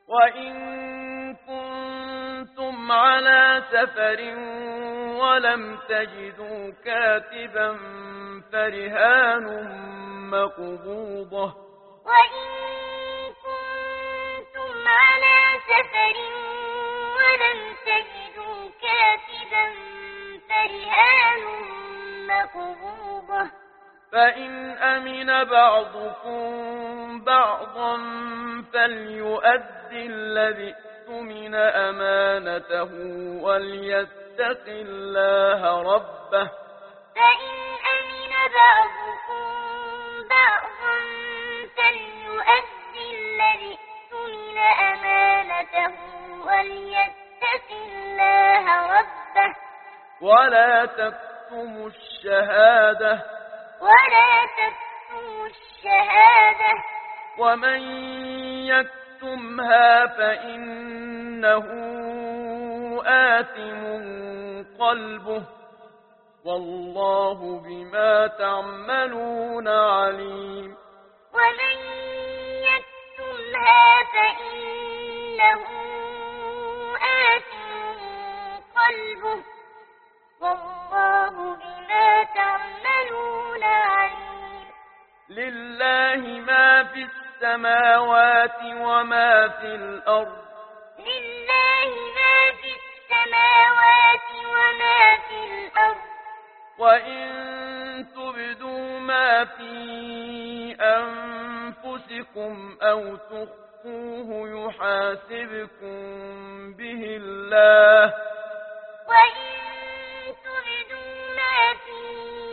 وإن كنتم على سفر ولم تجدوا كاتبا فرهان مقبوضة وإن كنتم على سفر ولم تجدوا كاتبا فرهان مقبوضة فإن أمن بعضكم بعضا فليؤدي الذي اؤتمن أمانته وليتق الله ربه فإن أمن بعضكم بعضا فليؤدي الذي اؤتمن أمانته وليتق الله ربه ولا تكتموا الشهادة ومن يكتمها فإنه آثم قلبه والله بما تعملون عليم ومن يكتمها فإنه آثم قلبه والله بما تعملون عليم لله ما في السماوات وما في الأرض لله ما في السماوات وما في الأرض وإن تبدوا ما في أنفسكم أو تخفوه يحاسبكم به الله وإن تبدوا ما في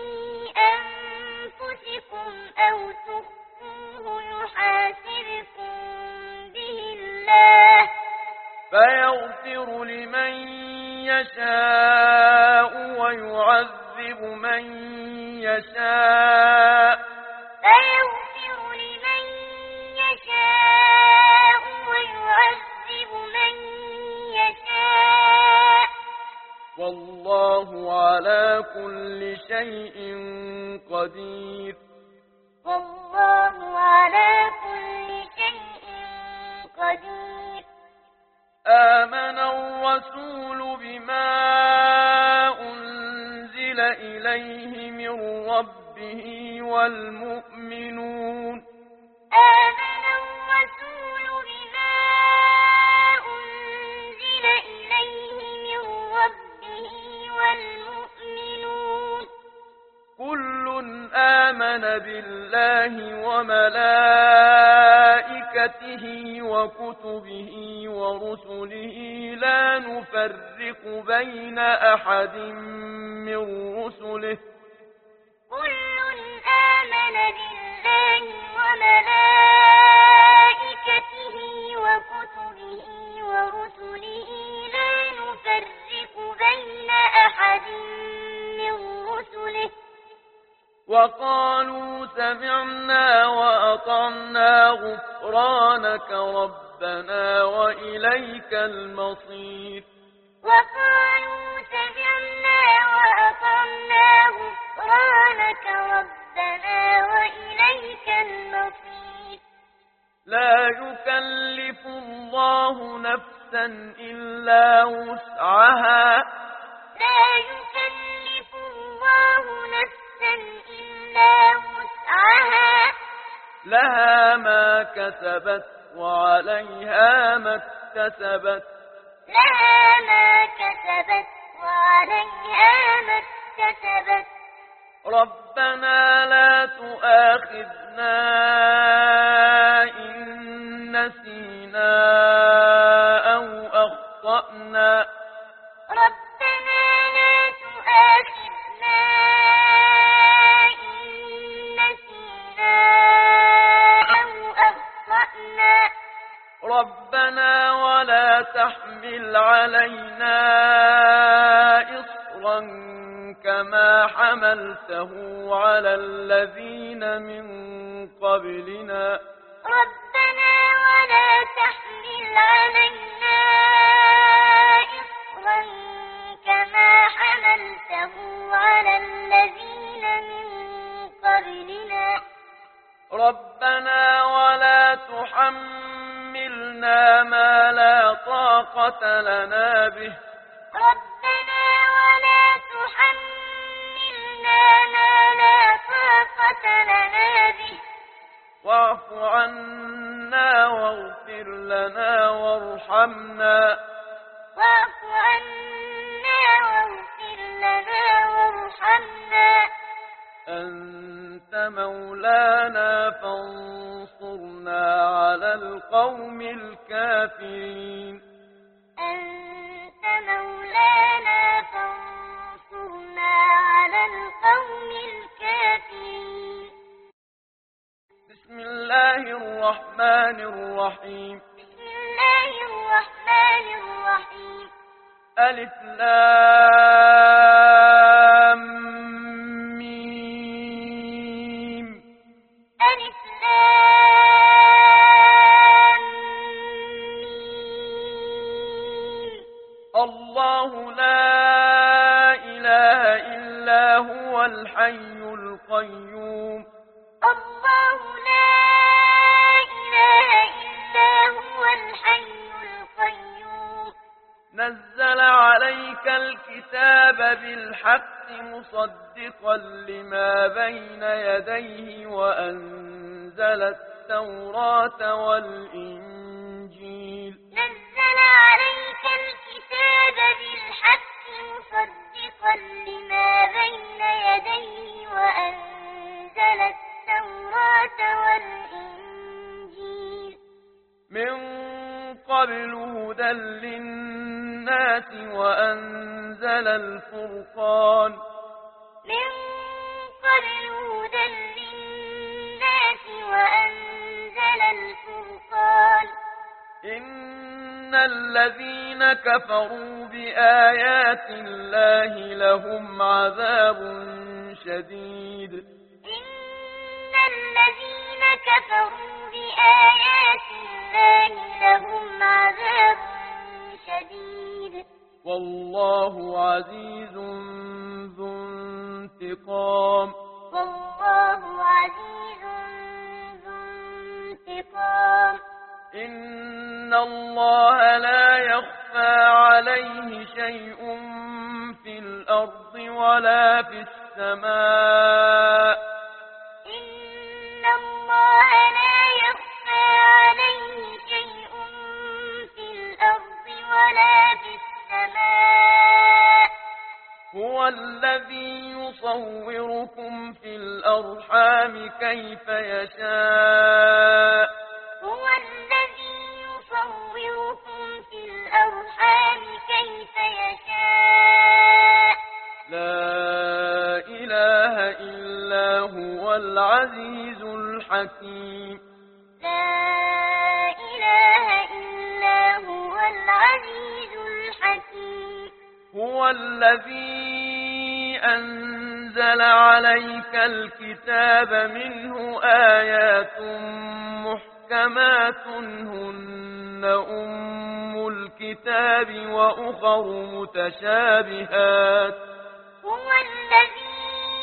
أنفسكم أو تخفوه يحاسبكم به الله فيغفر لمن يشاء ويعذب من يشاء فيغفر لمن يشاء ويعذب من يشاء والله على كل شيء قدير والله على كل شيء قدير آمن الرسول بما أنزل إليه من ربه والمؤمنون آمن الرسول بما أنزل إليه من ربه والمؤمنون كل آمن بالله وملائكته وكتبه ورسله لا نفرق بين أحد من رسله كل آمن بالله وملائكته وكتبه ورسله لا نفرق بين أحد من رسله وقالوا سمعنا وأطعنا غفرانك ربنا وإليك المصير وقالوا سمعنا وأطعنا غفرانك ربنا وإليك المصير لا يكلف الله نفسا إلا وسعها لا يكلف الله نفسا إلا وسعها لها ما كسبت وعليها ما اكتسبت لها ما كسبت وعليها ما اكتسبت ربنا لا تؤاخذنا إن نسينا أو أخطأنا ربنا لا تؤاخذنا إن نسينا أو أخطأنا ربنا ولا تحمل علينا إصرا كما حملته على الذين من قبلنا ربنا ولا تحمل علينا إصرا كما حملته على الذين من قبلنا ربنا ولا تحملنا ما لا طاقة لنا به ربنا ولا تحملنا ما لا طاقة لنا به واعف عنا واغفر لنا وارحمنا واعف عنا واغفر لنا وارحمنا أنت مولانا فانصرنا على القوم الكافرين أنت مولانا فانصرنا على القوم الكافرين بسم الله الرحمن الرحيم بسم الله الرحمن الرحيم ألف لام ميم ألف لام ميم الله لا إله إلا هو الحي القيوم الله لا إله إلا هو الحي القيوم نزل عليك الكتاب بالحق مصدقا لما بين يديه وأنزل التوراة والإنجيل نزل عليك الكتاب بالحق مصدقا لما بين يديه وأنزل التوراة والإنجيل من قبل هدى للناس وأنزل الفرقان من قبل هدى للناس وأنزل الفرقان إن الذين كفروا بآيات الله لهم عذاب شديد إن الذين كفروا بآيات الله لهم عذاب شديد والله عزيز ذو انتقام والله عزيز ذو انتقام إن الله لا يخفى عليه شيء في الأرض ولا في السماء إن الله لا يخفى عليه شيء في الأرض ولا في السماء هو الذي يصوركم في الأرحام كيف يشاء هو الذي يصوركم في الأرحام كيف يشاء لا إله إلا هو العزيز الحكيم لا إله إلا هو العزيز الحكيم هو الذي أنزل عليك الكتاب منه آيات محكمات هن أم الكتاب وأخر متشابهات هو الذي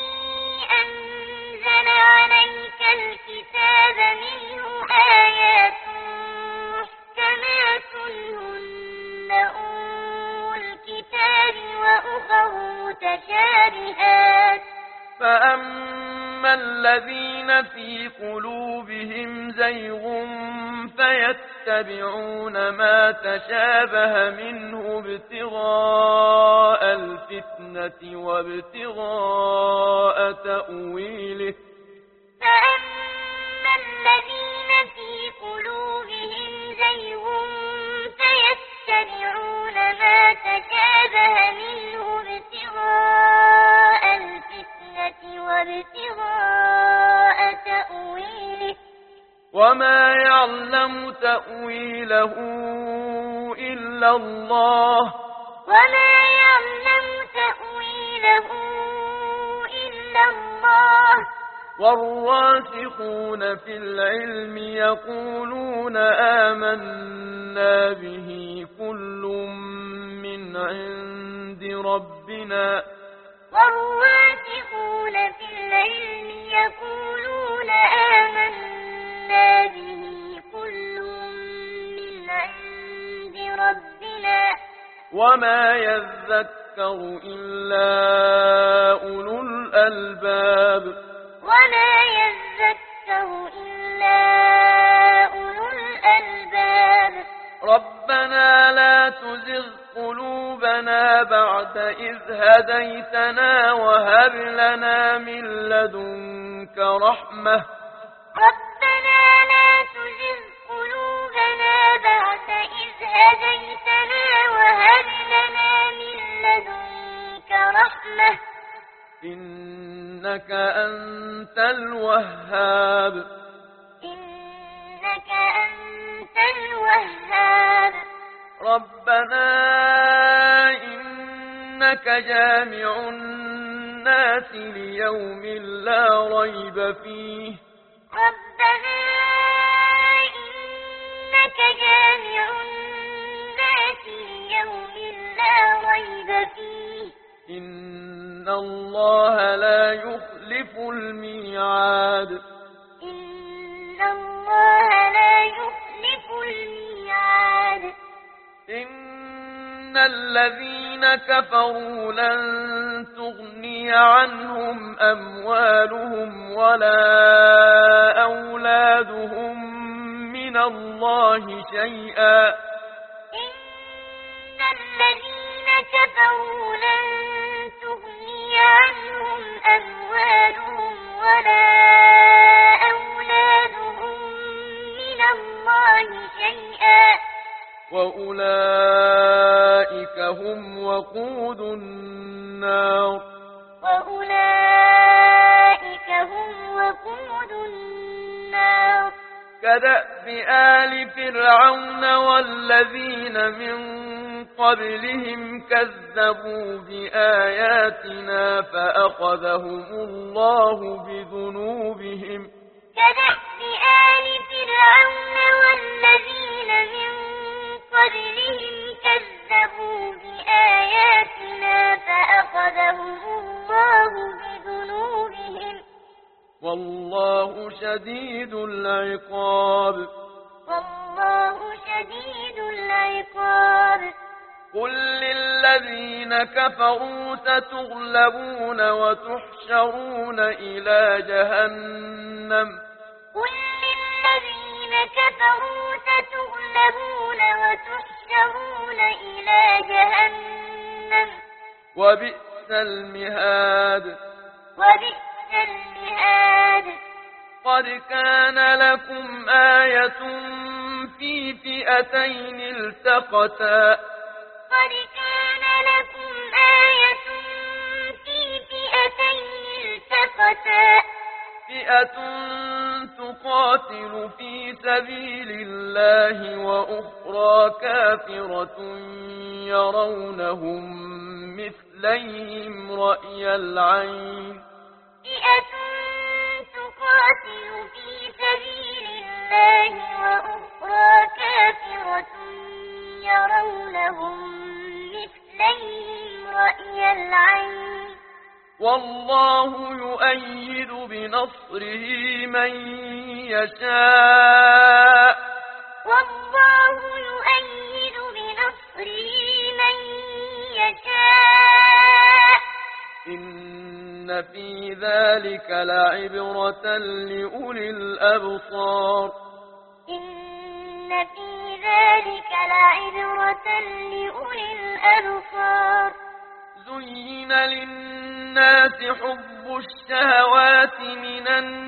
أنزل عليك الكتاب منه آيات محكمات هن أم الكتاب وأخر متشابهات فأما الذين في قلوبهم زيغ فيتبعون ما تشابه منه ابتغاء الفتنة وابتغاء تأويله فأما الذين في قلوبهم زيغ فيتبعون ما تشابه منه ابتغاء الفتنة وابتغاء تأويله وما يعلم تأويله إلا الله وما يعلم تأويله إلا الله والراسخون في العلم يقولون آمنا به كل من عند ربنا والراسخون في العلم يقولون آمنا به كل من عند وما يذكر إلا أولو الألباب وما يذكر إلا أولو الألباب ربنا لا تزغ قلوبنا بعد إذ هديتنا وهب لنا من لدنك رحمة ربنا لا تزغ قلوبنا بعد إذ هديتنا وهب لنا من لدنك رحمة إنك أنت الوهاب إنك أنت الوهاب ربنا إنك جامع الناس ليوم لا ريب فيه ربنا إنك جامع الناس ليوم لا ريب فيه إن الله لا يخلف الميعاد إن الله لا يخلف الميعاد إن الذين كفروا لن تغني عنهم أموالهم ولا أولادهم من الله شيئا إن الذين كفروا لن تغني عنهم أموالهم ولا أولادهم من الله شيئا وأولئك هم وقود النار وأولئك هم وقود النار كدأب آل فرعون والذين من قبلهم كذبوا بآياتنا فأخذهم الله بذنوبهم كدأب آل فرعون والذين من قبلهم كذبوا بآياتنا فأخذهم الله بذنوبهم والله شديد العقاب والله شديد العقاب قل للذين كفروا ستغلبون وتحشرون إلى جهنم قل للذين كفروا ستغلبون وتحشرون إلى جهنم وبئس المهاد وبئس المهاد قد كان لكم آية في فئتين التقتا قد كان لكم آية في فئتين التقتا فئة تقاتل في سبيل الله وأخرى كافرة يرونهم مثليهم رأي العين فئة تقاتل في سبيل الله وأخرى كافرة يرونهم مثليهم رأي العين والله يؤيد بنصره من يشاء والله يؤيد بنصره من يشاء إن في ذلك لعبرة لأولي الأبصار إن في ذلك لعبرة لأولي الأبصار زين للناس حب الشهوات من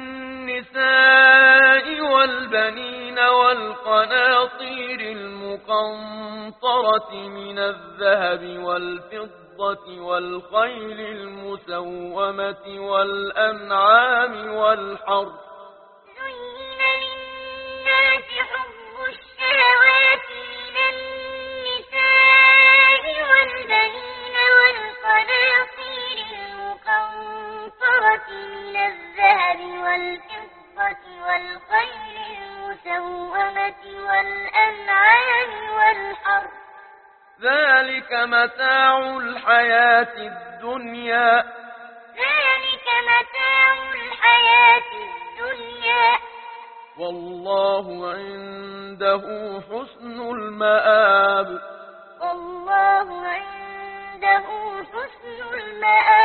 النساء والبنين والقناطير المقنطرة من الذهب والفضة والخيل المسومة والأنعام والحرث زين للناس حب الشهوات من النساء والبنين والقناطير المقنطرة من الذهب والفضة والخيل المسومة والأنعام والحرث ذلك متاع الحياة الدنيا ذلك متاع الحياة الدنيا والله عنده حسن المآب والله ثم